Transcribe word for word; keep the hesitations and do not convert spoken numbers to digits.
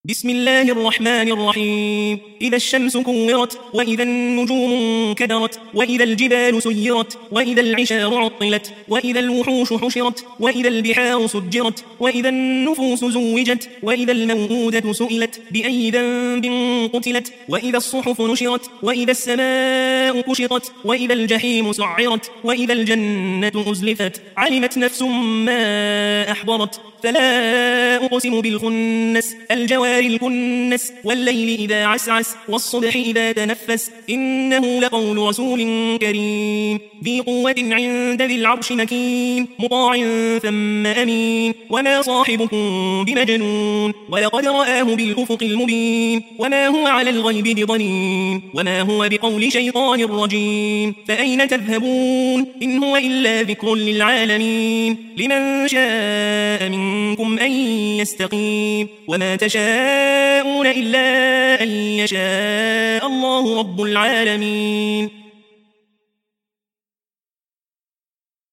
بسم الله الرحمن الرحيم. إذا الشمس كورت، وإذا النجوم انكدرت، وإذا الجبال سيرت، وإذا العشار عطلت، وإذا الوحوش حشرت، وإذا البحار سجرت، وإذا النفوس زوجت، وإذا الموءودة سئلت بأي ذنب قتلت، وإذا الصحف نشرت، وإذا السماء كشطت، وإذا الجحيم سعرت، وإذا الجنة أزلفت. علمت نفس ما أحضرت. فلا أقسم بالخنس الجوار الكنس، والليل إذا عسعس، والصبح إذا تنفس. إنه لقول رسول كريم ذي قوة عند ذي العرش مكين، مطاع ثم أمين. وما صاحبكم بمجنون، ولقد رآه بالأفق المبين. وما هو على الغيب بضنين، وما هو بقول شيطان رجيم. فأين تذهبون؟ إن هو إلا ذكر للعالمين. لمن شاء منكم أن يستقيم، وما تشاءون إلا أن يشاء الله رب العالمين.